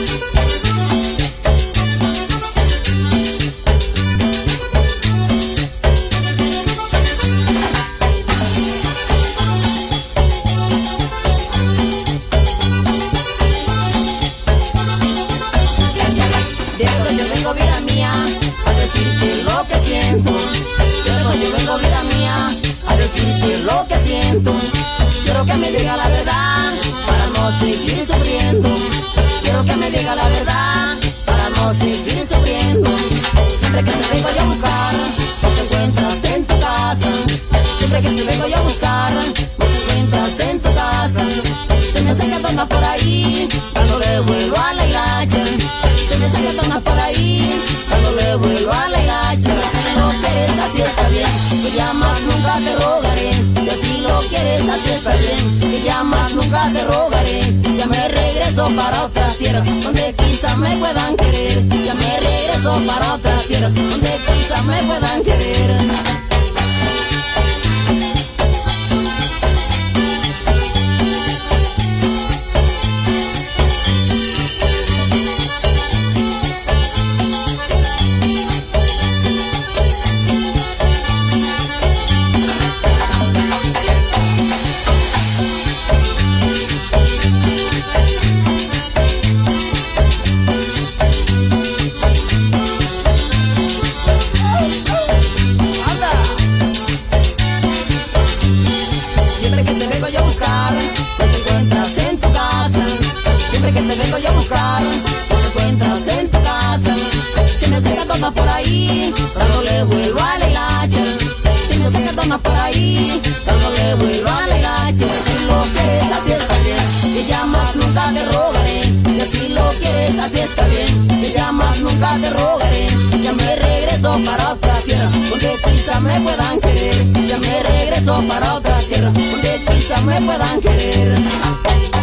Yo vengo, vida mía, a decirte lo que siento. Yo vengo, vida mía, a decirte lo que siento. Quiero que me diga la verdad para no seguir sufriendo. Quiero que me diga la verdad para no seguir sufriendo. Siempre que te vengo yo a buscar, no te encuentras en tu casa. Siempre que te vengo yo a buscar, no te encuentras en tu casa. Se me hace que tú andas por ahí, dándole vuelo a la hilacha. Se me hace que tú andas por ahí, dándole vuelo a la hilacha. Si lo quieres así está bien, que ya más nunca te rogaré. Y si lo quieres así está bien, que ya más nunca te rogaré. Ya me regreso para otras tierras, donde quizás me puedan querer. Ya me regreso para otras tierras, donde quizás me puedan querer. No te encuentras en tu casa. Siempre que te vengo yo a buscar, no te encuentras en tu casa. Se me hace que tú andas por ahí, dándole vuelo a la hilacha. Se me hace que tú andas por ahí, dándole vuelo a la hilacha. Si lo quieres así está bien, que ya más nunca te rogaré. Y si lo quieres así está bien, que ya más nunca te rogaré. Ya me regreso para otras tierras, donde quizás me puedan querer. Ya me regreso para otras tierras, donde quizás me puedan querer.